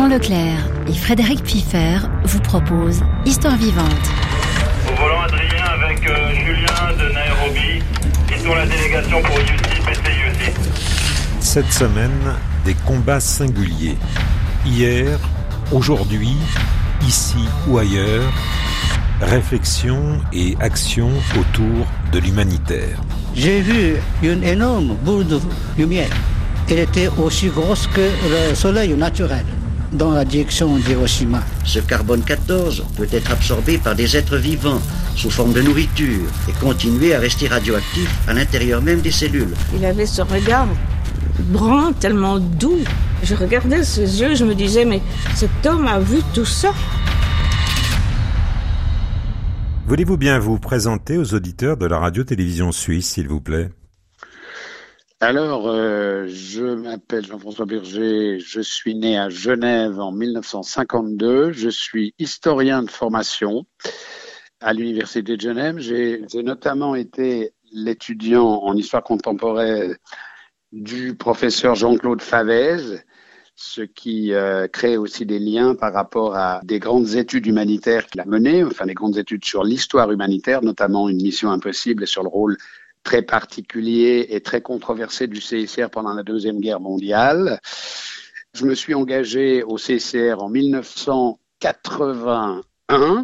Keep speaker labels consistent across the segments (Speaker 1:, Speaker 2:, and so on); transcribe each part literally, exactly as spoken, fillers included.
Speaker 1: Jean Leclerc et Frédéric Piffer vous proposent Histoire vivante.
Speaker 2: Au volant Adrien avec euh, Julien de Nairobi, qui sont la délégation pour U C B C U C.
Speaker 3: Cette semaine, des combats singuliers. Hier, aujourd'hui, ici ou ailleurs, réflexion et action autour de l'humanitaire.
Speaker 4: J'ai vu une énorme boule de lumière. Elle était aussi grosse que le soleil naturel dans la direction d'Hiroshima.
Speaker 5: Ce carbone quatorze peut être absorbé par des êtres vivants sous forme de nourriture et continuer à rester radioactif à l'intérieur même des cellules.
Speaker 6: Il avait ce regard brun, tellement doux. Je regardais ses yeux, je me disais, mais cet homme a vu tout ça.
Speaker 3: Voulez-vous bien vous présenter aux auditeurs de la radio-télévision suisse, s'il vous plaît ?
Speaker 7: Alors, euh, je m'appelle Jean-François Berger, je suis né à Genève en dix-neuf cent cinquante-deux, je suis historien de formation à l'Université de Genève. J'ai, j'ai notamment été l'étudiant en histoire contemporaine du professeur Jean-Claude Favez, ce qui euh, crée aussi des liens par rapport à des grandes études humanitaires qu'il a menées, enfin des grandes études sur l'histoire humanitaire, notamment une mission impossible et sur le rôle très particulier et très controversé du C I C R pendant la Deuxième Guerre mondiale. Je me suis engagé au C I C R en dix-neuf cent quatre-vingt-un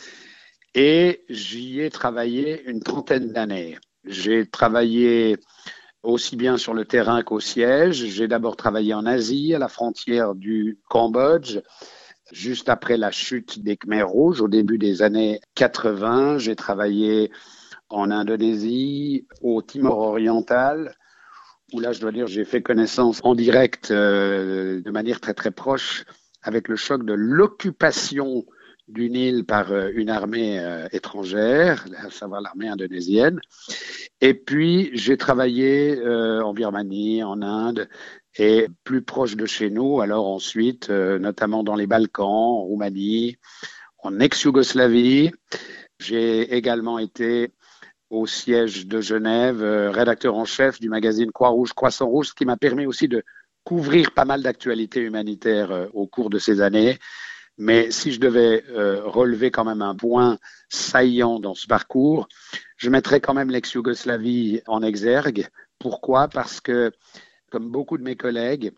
Speaker 7: et j'y ai travaillé une trentaine d'années. J'ai travaillé aussi bien sur le terrain qu'au siège. J'ai d'abord travaillé en Asie, à la frontière du Cambodge, juste après la chute des Khmers rouges, au début des années quatre-vingts. J'ai travaillé en Indonésie, au Timor oriental, où là, je dois dire, j'ai fait connaissance en direct, euh, de manière très très proche, avec le choc de l'occupation d'une île par euh, une armée euh, étrangère, à savoir l'armée indonésienne. Et puis, j'ai travaillé euh, en Birmanie, en Inde, et plus proche de chez nous, alors ensuite, euh, notamment dans les Balkans, en Roumanie, en ex-Yougoslavie. J'ai également été au siège de Genève, euh, rédacteur en chef du magazine Croix-Rouge, Croissant-Rouge, ce qui m'a permis aussi de couvrir pas mal d'actualités humanitaires euh, au cours de ces années. Mais si je devais euh, relever quand même un point saillant dans ce parcours, je mettrais quand même l'ex-Yougoslavie en exergue. Pourquoi ? Parce que, comme beaucoup de mes collègues,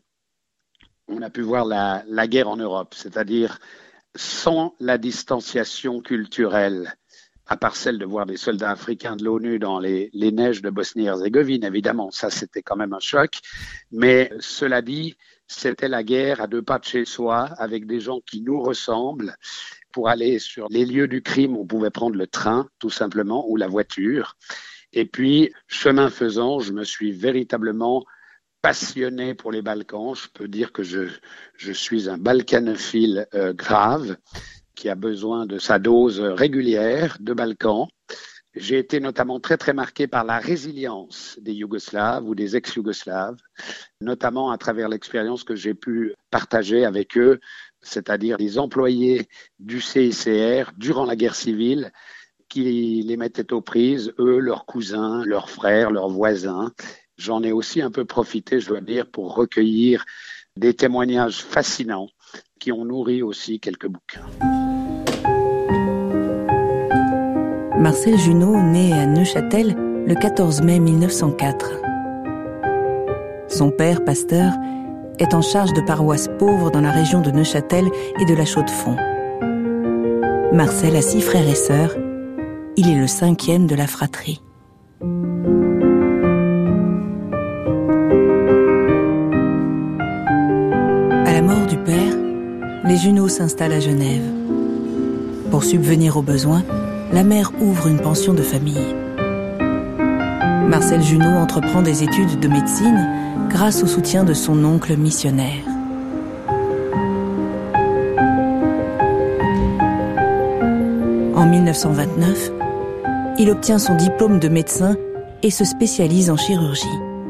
Speaker 7: on a pu voir la, la guerre en Europe, c'est-à-dire sans la distanciation culturelle, à part celle de voir des soldats africains de l'ONU dans les, les neiges de Bosnie-Herzégovine, évidemment, ça c'était quand même un choc. Mais cela dit, c'était la guerre à deux pas de chez soi, avec des gens qui nous ressemblent. Pour aller sur les lieux du crime, on pouvait prendre le train, tout simplement, ou la voiture. Et puis, chemin faisant, je me suis véritablement passionné pour les Balkans. Je peux dire que je, je suis un balkanophile euh, grave, qui a besoin de sa dose régulière de Balkans. J'ai été notamment très très marqué par la résilience des Yougoslaves ou des ex-Yougoslaves, notamment à travers l'expérience que j'ai pu partager avec eux, c'est-à-dire des employés du C I C R durant la guerre civile qui les mettaient aux prises, eux, leurs cousins, leurs frères, leurs voisins. J'en ai aussi un peu profité, je dois dire, pour recueillir des témoignages fascinants qui ont nourri aussi quelques bouquins.
Speaker 8: Marcel Junot naît à Neuchâtel le quatorze mai mille neuf cent quatre. Son père, pasteur, est en charge de paroisses pauvres dans la région de Neuchâtel et de la Chaux-de-Fonds. Marcel a six frères et sœurs. Il est le cinquième de la fratrie. À la mort du père, les Junot s'installent à Genève. Pour subvenir aux besoins, la mère ouvre une pension de famille. Marcel Junot entreprend des études de médecine grâce au soutien de son oncle missionnaire. En mille neuf cent vingt-neuf, il obtient son diplôme de médecin et se spécialise en chirurgie.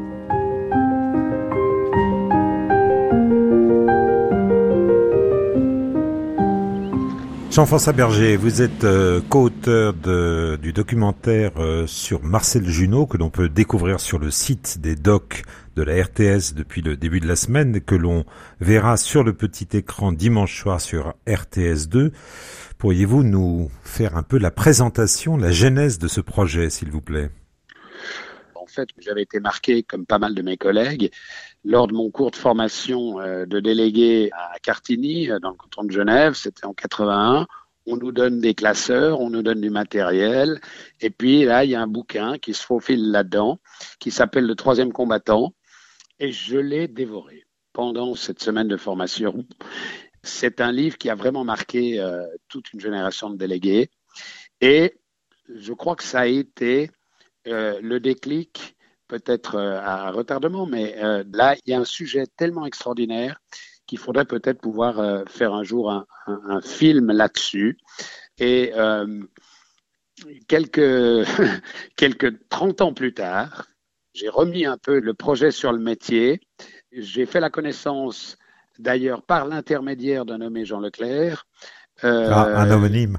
Speaker 3: Jean-François Berger, vous êtes euh, co-auteur de, du documentaire euh, sur Marcel Junot que l'on peut découvrir sur le site des docs de la R T S depuis le début de la semaine, que l'on verra sur le petit écran dimanche soir sur R T S deux. Pourriez-vous nous faire un peu la présentation, la genèse de ce projet, s'il vous plaît ?
Speaker 7: En fait, j'avais été marqué, comme pas mal de mes collègues, lors de mon cours de formation euh, de délégué à Cartigny, dans le canton de Genève, c'était en quatre-vingt-un. On nous donne des classeurs, on nous donne du matériel, et puis là, il y a un bouquin qui se faufile là-dedans, qui s'appelle Le Troisième Combattant, et je l'ai dévoré pendant cette semaine de formation. C'est un livre qui a vraiment marqué euh, toute une génération de délégués, et je crois que ça a été euh, le déclic, peut-être euh, à retardement, mais euh, là, il y a un sujet tellement extraordinaire qu'il faudrait peut-être pouvoir euh, faire un jour un, un, un film là-dessus. Et euh, quelques, quelques trente ans plus tard, j'ai remis un peu le projet sur le métier. J'ai fait la connaissance, d'ailleurs, par l'intermédiaire d'un nommé Jean Leclerc.
Speaker 3: Euh, ah, un homonyme.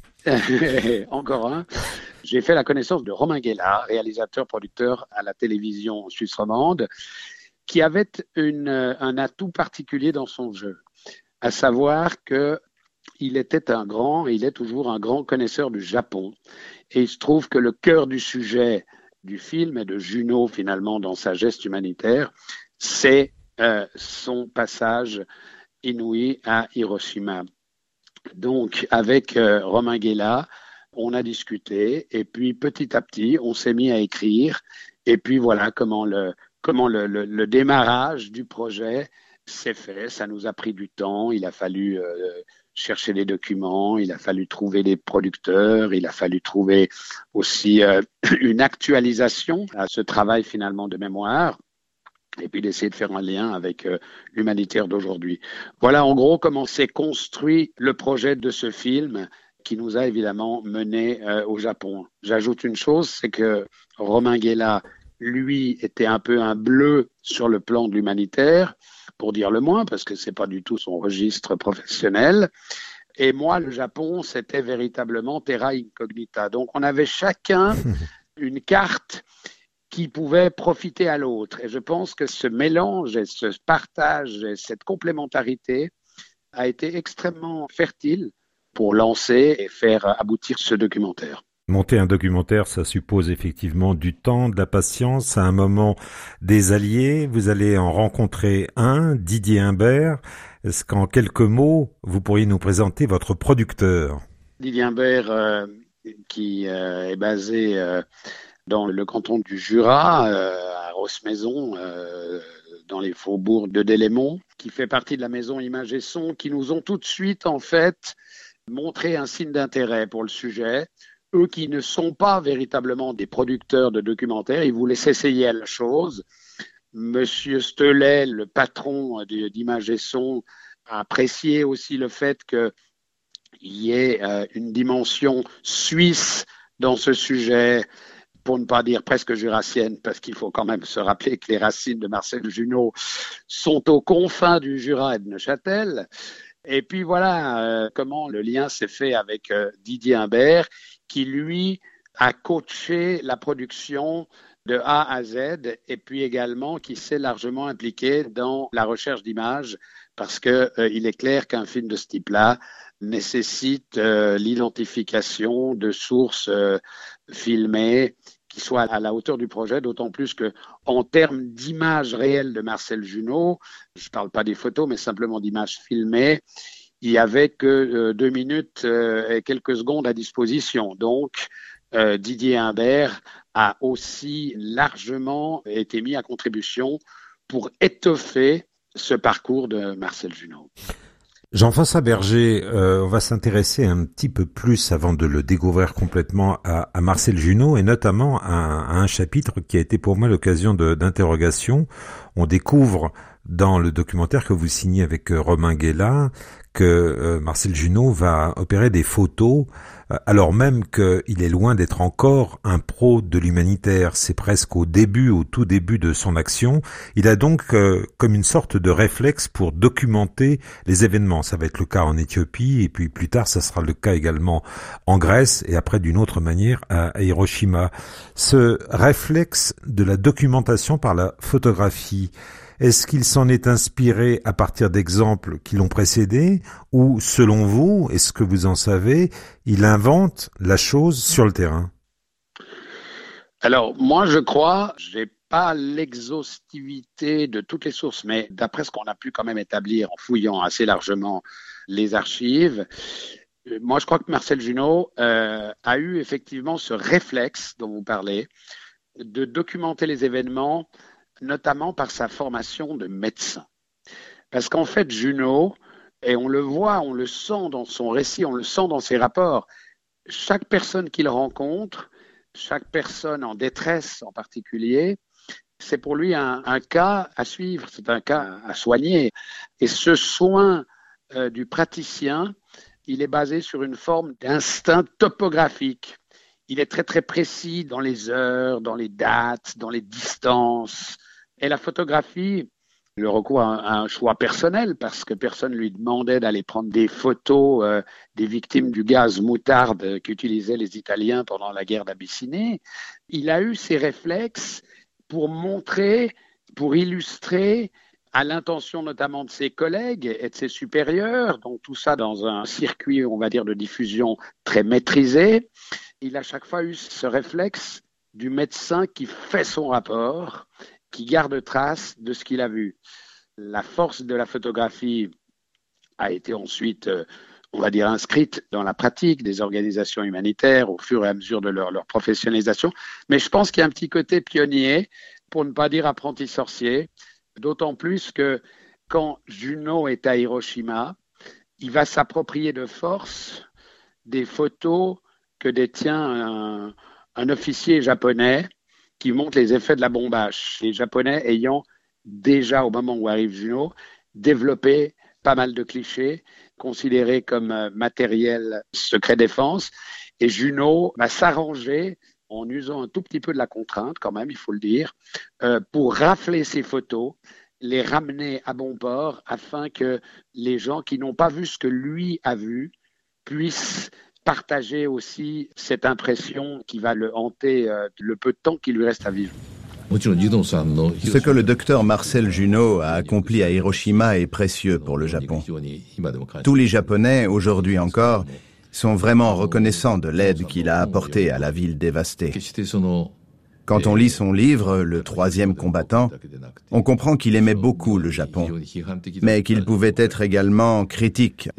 Speaker 7: Encore un. J'ai fait la connaissance de Romain Guéla, réalisateur, producteur à la télévision suisse romande, qui avait une, un atout particulier dans son jeu, à savoir qu'il était un grand, et il est toujours un grand connaisseur du Japon. Et il se trouve que le cœur du sujet du film et de Junot, finalement, dans sa geste humanitaire, c'est euh, son passage inouï à Hiroshima. Donc, avec euh, Romain Guéla, on a discuté, et puis petit à petit, on s'est mis à écrire, et puis voilà comment le, comment le, le, le démarrage du projet s'est fait. Ça nous a pris du temps, il a fallu euh, chercher des documents, il a fallu trouver des producteurs, il a fallu trouver aussi euh, une actualisation à ce travail finalement de mémoire, et puis d'essayer de faire un lien avec euh, l'humanitaire d'aujourd'hui. Voilà en gros comment s'est construit le projet de ce film, qui nous a évidemment menés euh, au Japon. J'ajoute une chose, c'est que Romain Guéla, lui, était un peu un bleu sur le plan de l'humanitaire, pour dire le moins, parce que c'est pas du tout son registre professionnel. Et moi, le Japon, c'était véritablement terra incognita. Donc, on avait chacun une carte qui pouvait profiter à l'autre. Et je pense que ce mélange et ce partage et cette complémentarité a été extrêmement fertile pour lancer et faire aboutir ce documentaire.
Speaker 3: Monter un documentaire, ça suppose effectivement du temps, de la patience, à un moment des alliés. Vous allez en rencontrer un, Didier Imbert. Est-ce qu'en quelques mots, vous pourriez nous présenter votre producteur ?
Speaker 7: Didier Imbert, euh, qui euh, est basé euh, dans le canton du Jura, euh, à Rossemaison, euh, dans les faubourgs de Delémont, qui fait partie de la maison Images et Sons, qui nous ont tout de suite, en fait, montré un signe d'intérêt pour le sujet. Eux qui ne sont pas véritablement des producteurs de documentaires, ils voulaient s'essayer à la chose. Monsieur Stelet, le patron d'Images et Sons, a apprécié aussi le fait qu'il y ait euh, une dimension suisse dans ce sujet, pour ne pas dire presque jurassienne, parce qu'il faut quand même se rappeler que les racines de Marcel Junot sont aux confins du Jura et de Neuchâtel. Et puis voilà euh, comment le lien s'est fait avec euh, Didier Imbert, qui lui a coaché la production de A à Z, et puis également qui s'est largement impliqué dans la recherche d'images, parce que euh, il est clair qu'un film de ce type-là nécessite euh, l'identification de sources euh, filmées qui soient à la hauteur du projet, d'autant plus que en termes d'images réelles de Marcel Junot, je ne parle pas des photos, mais simplement d'images filmées, il n'y avait que euh, deux minutes euh, et quelques secondes à disposition. Donc, euh, Didier Imbert a aussi largement été mis à contribution pour étoffer ce parcours de Marcel Junot.
Speaker 3: Jean-François Berger, euh, on va s'intéresser un petit peu plus, avant de le découvrir complètement, à, à Marcel Junot, et notamment à, à un chapitre qui a été pour moi l'occasion de, d'interrogation. On découvre dans le documentaire que vous signez avec euh, Romain Guélin que euh, Marcel Junot va opérer des photos euh, alors même qu'il est loin d'être encore un pro de l'humanitaire. C'est presque au début, au tout début de son action. Il a donc euh, comme une sorte de réflexe pour documenter les événements. Ça va être le cas en Éthiopie et puis plus tard ça sera le cas également en Grèce et après d'une autre manière à Hiroshima. Ce réflexe de la documentation par la photographie, est-ce qu'il s'en est inspiré à partir d'exemples qui l'ont précédé ou, selon vous, est-ce que vous en savez, il invente la chose sur le terrain?
Speaker 7: Alors, moi, je crois, j'ai pas l'exhaustivité de toutes les sources, mais d'après ce qu'on a pu quand même établir en fouillant assez largement les archives, moi, je crois que Marcel Junot euh, a eu effectivement ce réflexe dont vous parlez, de documenter les événements, notamment par sa formation de médecin. Parce qu'en fait, Junot, et on le voit, on le sent dans son récit, on le sent dans ses rapports, chaque personne qu'il rencontre, chaque personne en détresse en particulier, c'est pour lui un, un cas à suivre, c'est un cas à soigner. Et ce soin euh, du praticien, il est basé sur une forme d'instinct topographique. Il est très très précis dans les heures, dans les dates, dans les distances. Et la photographie, le recours à un choix personnel, parce que personne ne lui demandait d'aller prendre des photos euh, des victimes du gaz moutarde qu'utilisaient les Italiens pendant la guerre d'Abyssinie. Il a eu ces réflexes pour montrer, pour illustrer, à l'intention notamment de ses collègues et de ses supérieurs, donc tout ça dans un circuit, on va dire, de diffusion très maîtrisé. Il a chaque fois eu ce réflexe du médecin qui fait son rapport, qui garde trace de ce qu'il a vu. La force de la photographie a été ensuite, on va dire, inscrite dans la pratique des organisations humanitaires au fur et à mesure de leur, leur professionnalisation. Mais je pense qu'il y a un petit côté pionnier, pour ne pas dire apprenti sorcier, d'autant plus que quand Junot est à Hiroshima, il va s'approprier de force des photos que détient un, un officier japonais qui montre les effets de la bombe H. Les Japonais ayant déjà, au moment où arrive Junot, développé pas mal de clichés considérés comme matériel secret défense. Et Junot va s'arranger en usant un tout petit peu de la contrainte, quand même, il faut le dire, euh, pour rafler ces photos, les ramener à bon port afin que les gens qui n'ont pas vu ce que lui a vu puissent partager aussi cette impression qui va le hanter euh, le peu de temps qu'il lui reste à vivre.
Speaker 9: Ce que le docteur Marcel Junot a accompli à Hiroshima est précieux pour le Japon. Tous les Japonais, aujourd'hui encore, sont vraiment reconnaissants de l'aide qu'il a apportée à la ville dévastée. Quand on lit son livre, Le troisième combattant, on comprend qu'il aimait beaucoup le Japon, mais qu'il pouvait être également critique.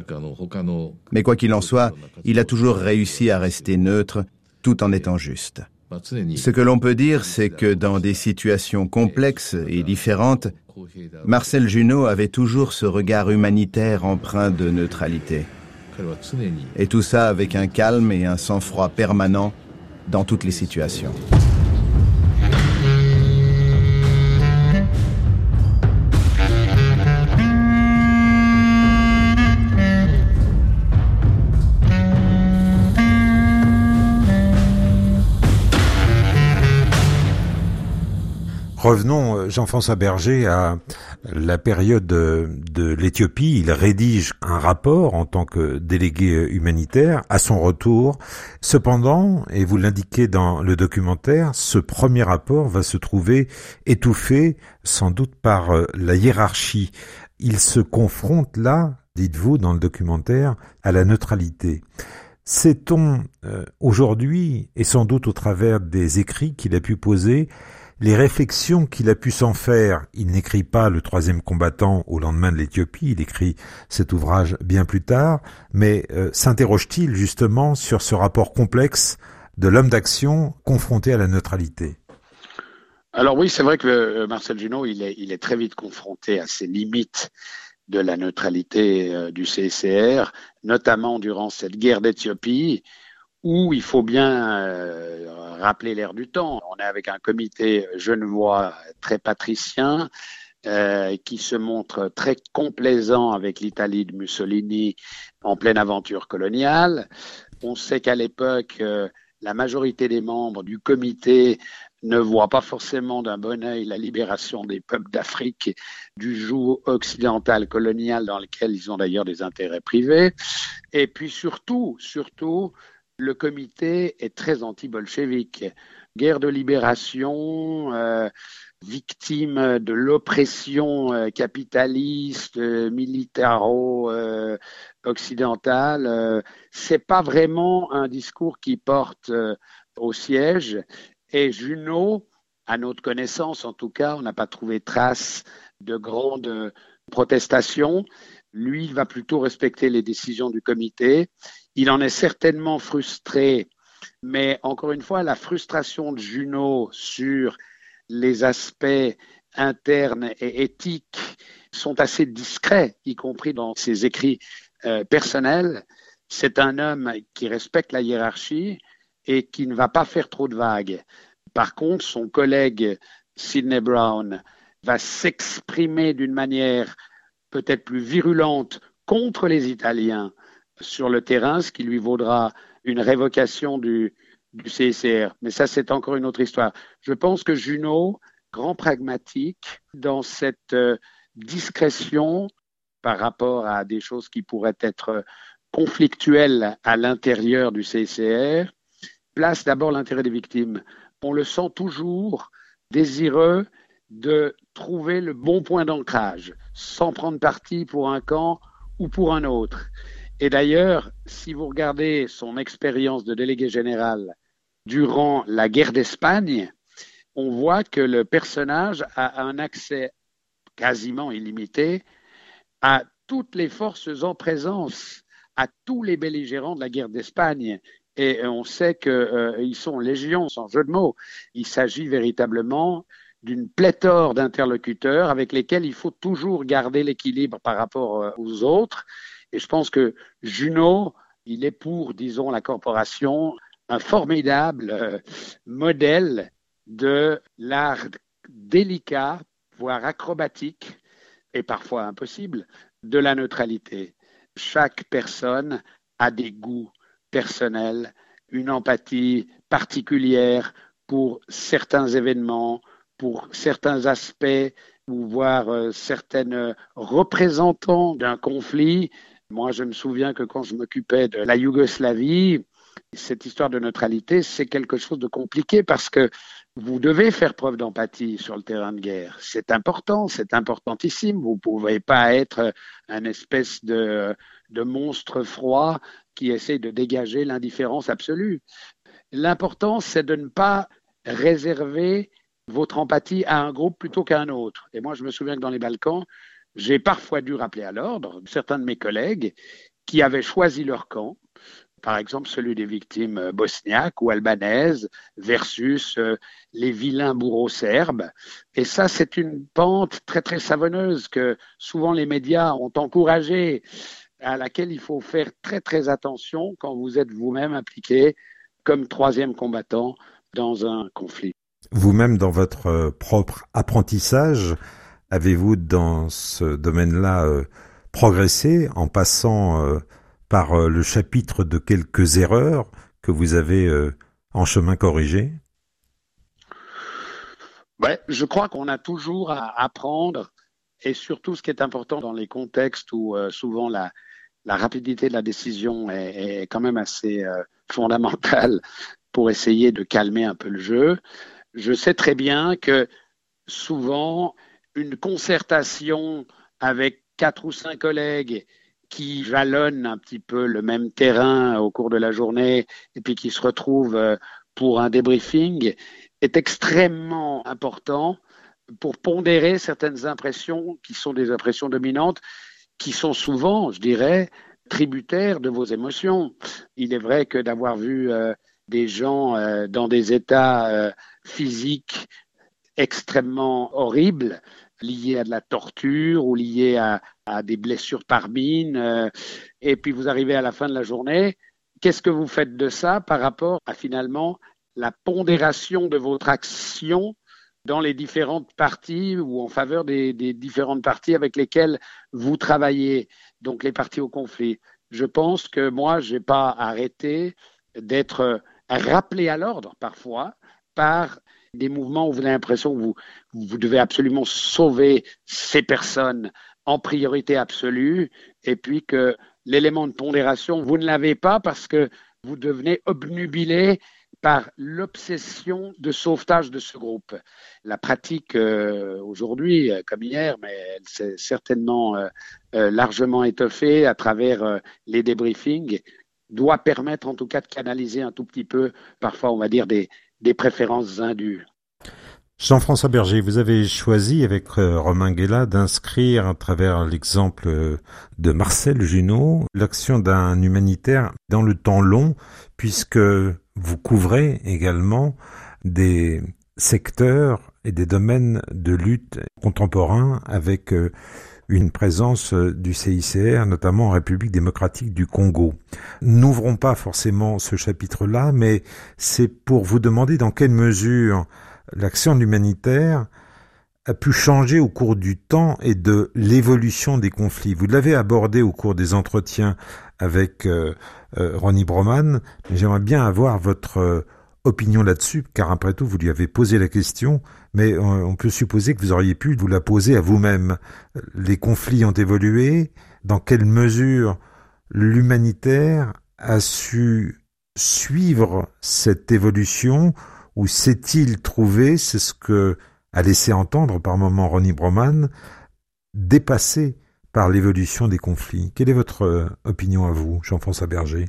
Speaker 9: Mais quoi qu'il en soit, il a toujours réussi à rester neutre, tout en étant juste. Ce que l'on peut dire, c'est que dans des situations complexes et différentes, Marcel Junot avait toujours ce regard humanitaire empreint de neutralité. Et tout ça avec un calme et un sang-froid permanent dans toutes les situations.
Speaker 3: Revenons, Jean-François Berger, à la période de, de l'Éthiopie. Il rédige un rapport en tant que délégué humanitaire à son retour. Cependant, et vous l'indiquez dans le documentaire, ce premier rapport va se trouver étouffé, sans doute par la hiérarchie. Il se confronte là, dites-vous dans le documentaire, à la neutralité. Sait-on euh, aujourd'hui, et sans doute au travers des écrits qu'il a pu poser, les réflexions qu'il a pu s'en faire? Il n'écrit pas Le troisième combattant au lendemain de l'Éthiopie, il écrit cet ouvrage bien plus tard, mais euh, s'interroge-t-il justement sur ce rapport complexe de l'homme d'action confronté à la neutralité?
Speaker 7: Alors oui, c'est vrai que euh, Marcel Junot, il est, il est très vite confronté à ces limites de la neutralité euh, du C C R, notamment durant cette guerre d'Éthiopie, où il faut bien euh, rappeler l'air du temps. On est avec un comité genevois très patricien, euh, qui se montre très complaisant avec l'Italie de Mussolini en pleine aventure coloniale. On sait qu'à l'époque, euh, la majorité des membres du comité ne voient pas forcément d'un bon œil la libération des peuples d'Afrique du joug occidental colonial dans lequel ils ont d'ailleurs des intérêts privés. Et puis surtout, surtout, le comité est très anti-bolchevique. Guerre de libération, euh, victime de l'oppression euh, capitaliste, euh, militaro-occidentale. Euh, euh, c'est pas vraiment un discours qui porte euh, au siège. Et Junot, à notre connaissance en tout cas, on n'a pas trouvé trace de grandes protestations. Lui, il va plutôt respecter les décisions du comité. Il en est certainement frustré, mais encore une fois, la frustration de Junot sur les aspects internes et éthiques sont assez discrets, y compris dans ses écrits euh, personnels. C'est un homme qui respecte la hiérarchie et qui ne va pas faire trop de vagues. Par contre, son collègue Sidney Brown va s'exprimer d'une manière peut-être plus virulente contre les Italiens sur le terrain, ce qui lui vaudra une révocation du, du C I C R. Mais ça, c'est encore une autre histoire. Je pense que Junot, grand pragmatique, dans cette euh, discrétion par rapport à des choses qui pourraient être conflictuelles à l'intérieur du C I C R, place d'abord l'intérêt des victimes. On le sent toujours désireux de trouver le bon point d'ancrage, sans prendre parti pour un camp ou pour un autre. Et d'ailleurs, si vous regardez son expérience de délégué général durant la guerre d'Espagne, on voit que le personnage a un accès quasiment illimité à toutes les forces en présence, à tous les belligérants de la guerre d'Espagne. Et on sait qu'ils euh, sont légion, sans jeu de mots. Il s'agit véritablement d'une pléthore d'interlocuteurs avec lesquels il faut toujours garder l'équilibre par rapport euh, aux autres. Et je pense que Junot, il est pour, disons, la corporation, un formidable euh, modèle de l'art délicat, voire acrobatique, et parfois impossible, de la neutralité. Chaque personne a des goûts personnels, une empathie particulière pour certains événements, pour certains aspects, ou voir euh, certaines représentants d'un conflit. Moi, je me souviens que quand je m'occupais de la Yougoslavie, cette histoire de neutralité, c'est quelque chose de compliqué parce que vous devez faire preuve d'empathie sur le terrain de guerre. C'est important, c'est importantissime. Vous ne pouvez pas être un espèce de, de monstre froid qui essaie de dégager l'indifférence absolue. L'important, c'est de ne pas réserver votre empathie à un groupe plutôt qu'à un autre. Et moi, je me souviens que dans les Balkans, j'ai parfois dû rappeler à l'ordre certains de mes collègues qui avaient choisi leur camp, par exemple celui des victimes bosniaques ou albanaises versus euh, les vilains bourreaux serbes. Et ça, c'est une pente très, très savonneuse que souvent les médias ont encouragée, à laquelle il faut faire très, très attention quand vous êtes vous-même impliqué comme troisième combattant dans un conflit.
Speaker 3: Vous-même, dans votre propre apprentissage, avez-vous dans ce domaine-là euh, progressé en passant euh, par euh, le chapitre de quelques erreurs que vous avez euh, en chemin corrigées ?
Speaker 7: Ouais, je crois qu'on a toujours à apprendre, et surtout ce qui est important dans les contextes où euh, souvent la, la rapidité de la décision est, est quand même assez euh, fondamentale pour essayer de calmer un peu le jeu. Je sais très bien que souvent, une concertation avec quatre ou cinq collègues qui jalonnent un petit peu le même terrain au cours de la journée et puis qui se retrouvent pour un débriefing est extrêmement important pour pondérer certaines impressions qui sont des impressions dominantes, qui sont souvent, je dirais, tributaires de vos émotions. Il est vrai que d'avoir vu euh, des gens euh, dans des états euh, physiques extrêmement horribles, liés à de la torture ou liés à, à des blessures par mine, euh, et puis vous arrivez à la fin de la journée, qu'est-ce que vous faites de ça par rapport à finalement la pondération de votre action dans les différentes parties ou en faveur des, des différentes parties avec lesquelles vous travaillez, donc les parties au conflit. Je pense que moi, je n'ai pas arrêté d'être rappelé à l'ordre parfois par des mouvements où vous avez l'impression que vous, vous devez absolument sauver ces personnes en priorité absolue et puis que l'élément de pondération, vous ne l'avez pas parce que vous devenez obnubilé par l'obsession de sauvetage de ce groupe. La pratique euh, aujourd'hui, euh, comme hier, mais elle s'est certainement euh, euh, largement étoffée à travers euh, les débriefings, doit permettre en tout cas de canaliser un tout petit peu, parfois on va dire, des, des préférences indues.
Speaker 3: Jean-François Berger, vous avez choisi avec euh, Romain Guéla d'inscrire à travers l'exemple euh, de Marcel Junot l'action d'un humanitaire dans le temps long, puisque vous couvrez également des secteurs et des domaines de lutte contemporains avec euh, une présence du C I C R, notamment en République démocratique du Congo. N'ouvrons pas forcément ce chapitre-là, mais c'est pour vous demander dans quelle mesure l'action humanitaire a pu changer au cours du temps et de l'évolution des conflits. Vous l'avez abordé au cours des entretiens avec euh, euh, Ronnie Broman, mais j'aimerais bien avoir votre euh, opinion là-dessus, car après tout, vous lui avez posé la question, mais on, on peut supposer que vous auriez pu vous la poser à vous-même. Les conflits ont évolué, dans quelle mesure l'humanitaire a su suivre cette évolution, ou s'est-il trouvé, c'est ce que a laissé entendre par moments Ronnie Broman, dépassé par l'évolution des conflits. Quelle est votre euh, opinion à vous, Jean-François Berger?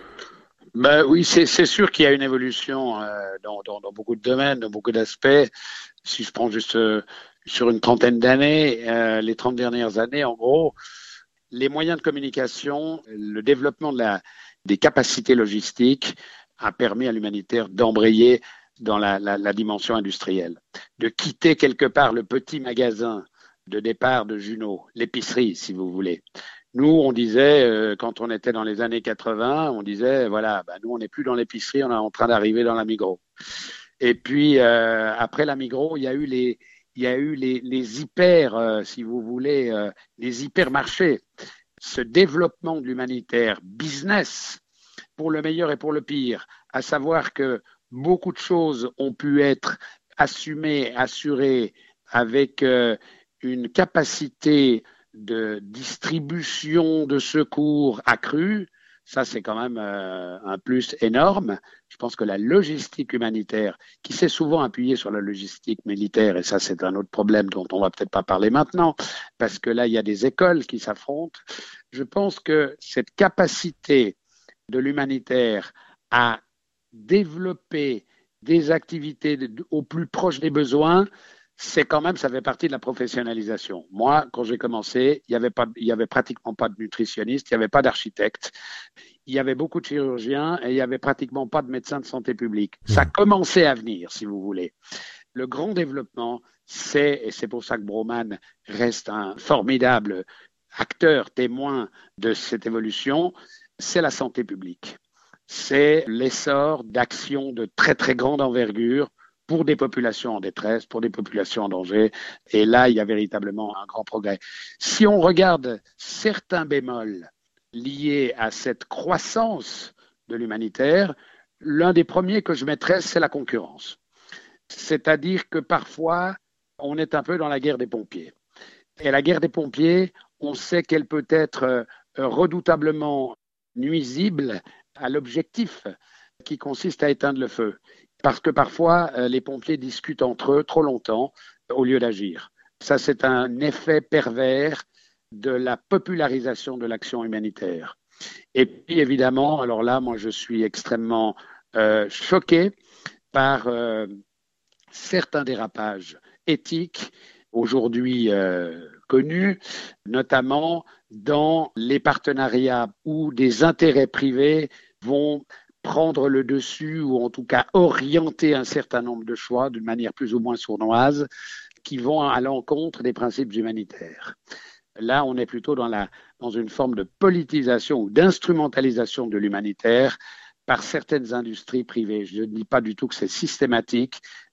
Speaker 7: Ben oui, c'est, c'est sûr qu'il y a une évolution euh, dans, dans, dans beaucoup de domaines, dans beaucoup d'aspects. Si je prends juste euh, sur une trentaine d'années, euh, les trente dernières années, en gros, les moyens de communication, le développement de la, des capacités logistiques a permis à l'humanitaire d'embrayer dans la, la, la dimension industrielle, de quitter quelque part le petit magasin de départ de Junot, l'épicerie, si vous voulez. Nous, on disait, euh, quand on était dans les années quatre-vingts, on disait, voilà, bah, nous, on n'est plus dans l'épicerie, on est en train d'arriver dans la Migros. Et puis, euh, après la Migros, il y a eu les, il y a eu les, les hyper, euh, si vous voulez, euh, les hypermarchés. Ce développement de l'humanitaire business, pour le meilleur et pour le pire, à savoir que beaucoup de choses ont pu être assumées, assurées avec euh, une capacité de distribution de secours accrue. Ça, c'est quand même euh, un plus énorme. Je pense que la logistique humanitaire, qui s'est souvent appuyée sur la logistique militaire, et ça, c'est un autre problème dont on va peut-être pas parler maintenant, parce que là, il y a des écoles qui s'affrontent. Je pense que cette capacité de l'humanitaire à développer des activités au plus proche des besoins, c'est quand même, ça fait partie de la professionnalisation. Moi, quand j'ai commencé, il y avait pas, il y avait pratiquement pas de nutritionniste, il n'y avait pas d'architecte, il y avait beaucoup de chirurgiens et il y avait pratiquement pas de médecins de santé publique. Ça commençait à venir, si vous voulez. Le grand développement, c'est, et c'est pour ça que Broman reste un formidable acteur, témoin de cette évolution, c'est la santé publique. C'est l'essor d'actions de très très grande envergure pour des populations en détresse, pour des populations en danger. Et là, il y a véritablement un grand progrès. Si on regarde certains bémols liés à cette croissance de l'humanitaire, l'un des premiers que je mettrais, c'est la concurrence. C'est-à-dire que parfois, on est un peu dans la guerre des pompiers. Et la guerre des pompiers, on sait qu'elle peut être redoutablement nuisible à l'objectif qui consiste à éteindre le feu. Parce que parfois, euh, les pompiers discutent entre eux trop longtemps euh, au lieu d'agir. Ça, c'est un effet pervers de la popularisation de l'action humanitaire. Et puis, évidemment, alors là, moi, je suis extrêmement euh, choqué par euh, certains dérapages éthiques aujourd'hui euh, connus, notamment dans les partenariats où des intérêts privés vont prendre le dessus ou en tout cas orienter un certain nombre de choix d'une manière plus ou moins sournoise qui vont à l'encontre des principes humanitaires. Là, on est plutôt dans, la, dans une forme de politisation ou d'instrumentalisation de l'humanitaire par certaines industries privées. Je ne dis pas du tout que c'est systématique,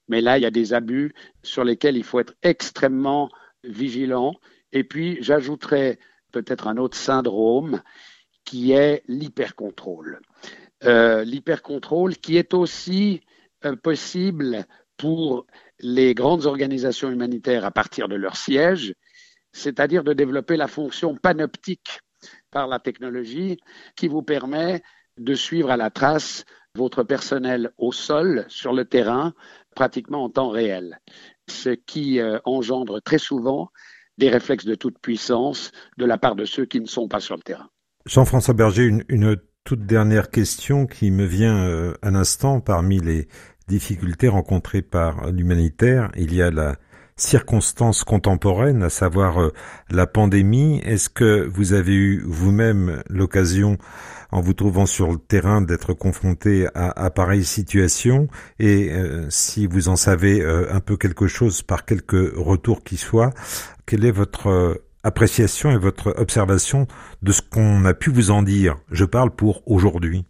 Speaker 7: Mais là, il y a des abus sur lesquels il faut être extrêmement vigilant. Et puis, j'ajouterais peut-être un autre syndrome qui est l'hypercontrôle. Euh, l'hypercontrôle qui est aussi euh, possible pour les grandes organisations humanitaires à partir de leur siège, c'est-à-dire de développer la fonction panoptique par la technologie qui vous permet de suivre à la trace votre personnel au sol, sur le terrain, pratiquement en temps réel, ce qui euh, engendre très souvent des réflexes de toute puissance de la part de ceux qui ne sont pas sur le terrain.
Speaker 3: Jean-François Berger, une, une toute dernière question qui me vient euh, à l'instant parmi les difficultés rencontrées par l'humanitaire. Il y a la circonstance contemporaine, à savoir euh, la pandémie. Est-ce que vous avez eu vous-même l'occasion, en vous trouvant sur le terrain, d'être confronté à, à pareille situation? Et euh, si vous en savez euh, un peu quelque chose par quelques retours qui soient, quelle est votre euh, appréciation et votre observation de ce qu'on a pu vous en dire? Je parle pour aujourd'hui.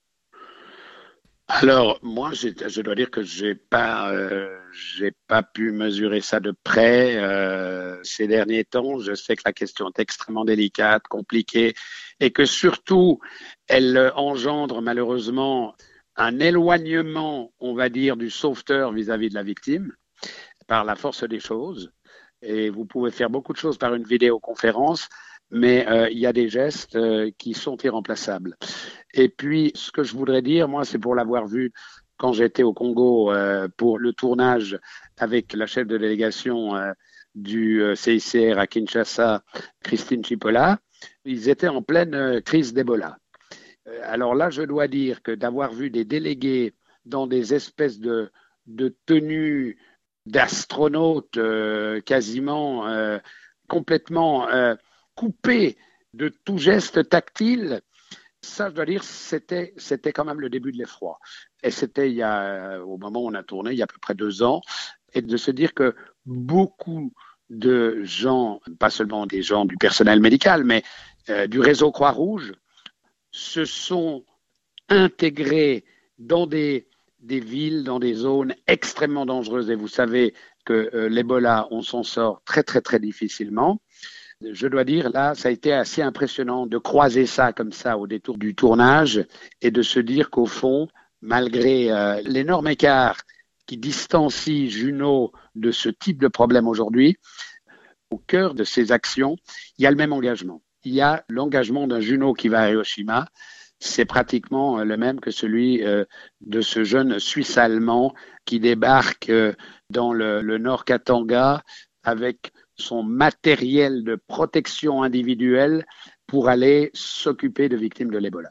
Speaker 7: Alors, moi, je dois dire que j'ai pas, euh, j'ai pas pu mesurer ça de près euh, ces derniers temps. Je sais que la question est extrêmement délicate, compliquée, et que surtout, elle engendre malheureusement un éloignement, on va dire, du sauveteur vis-à-vis de la victime, par la force des choses. Et vous pouvez faire beaucoup de choses par une vidéoconférence, mais euh, il y a des gestes euh, qui sont irremplaçables. Et puis, ce que je voudrais dire, moi, c'est pour l'avoir vu quand j'étais au Congo euh, pour le tournage avec la chef de délégation euh, du euh, C I C R à Kinshasa, Christine Chipola. Ils étaient en pleine euh, crise d'Ebola. Euh, alors là, je dois dire que d'avoir vu des délégués dans des espèces de, de tenues d'astronautes euh, quasiment euh, complètement euh, coupés de tout geste tactile, ça, je dois dire, c'était, c'était quand même le début de l'effroi. Et c'était il y a, au moment où on a tourné, il y a à peu près deux ans, et de se dire que beaucoup de gens, pas seulement des gens du personnel médical, mais euh, du réseau Croix-Rouge, se sont intégrés dans des, des villes, dans des zones extrêmement dangereuses. Et vous savez que euh, l'Ebola, on s'en sort très, très, très difficilement. Je dois dire, là, ça a été assez impressionnant de croiser ça comme ça au détour du tournage et de se dire qu'au fond, malgré euh, l'énorme écart qui distancie Juno de ce type de problème aujourd'hui, au cœur de ces actions, il y a le même engagement. Il y a l'engagement d'un Juno qui va à Hiroshima. C'est pratiquement le même que celui euh, de ce jeune Suisse-Allemand qui débarque euh, dans le, le Nord Katanga avec son matériel de protection individuelle pour aller s'occuper de victimes de l'Ebola.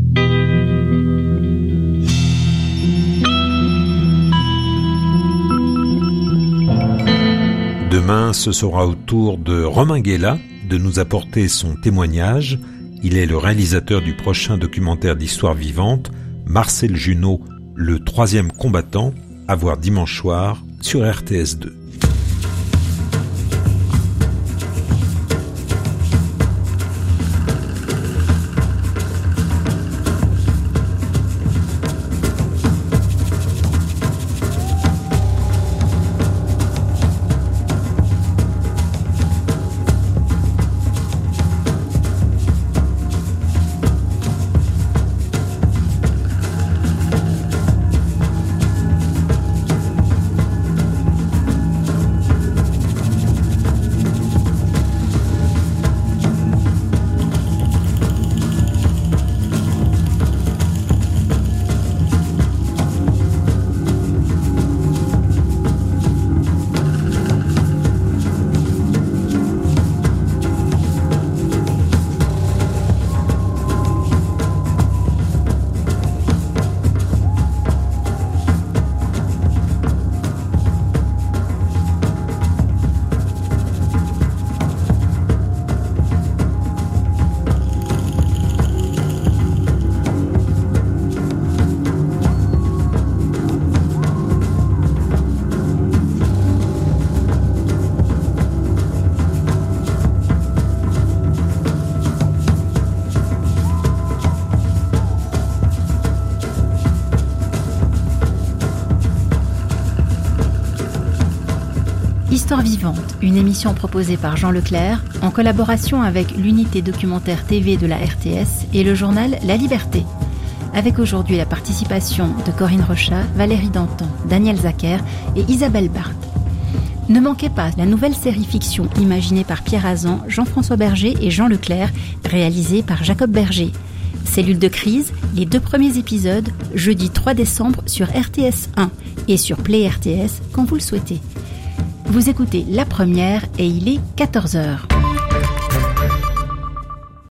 Speaker 3: Demain, ce sera au tour de Romain Guéla de nous apporter son témoignage. Il est le réalisateur du prochain documentaire d'histoire vivante, Marcel Junot, le troisième combattant, à voir dimanche soir sur R T S deux.
Speaker 1: Histoire vivante, une émission proposée par Jean Leclerc en collaboration avec l'unité documentaire T V de la R T S et le journal La Liberté. Avec aujourd'hui la participation de Corinne Rochat, Valérie Dantan, Daniel Zacher et Isabelle Barthes. Ne manquez pas la nouvelle série fiction imaginée par Pierre Azan, Jean-François Berger et Jean Leclerc, réalisée par Jacob Berger. Cellule de crise, les deux premiers épisodes, jeudi trois décembre sur R T S un et sur Play R T S quand vous le souhaitez. Vous écoutez La Première et il est quatorze heures.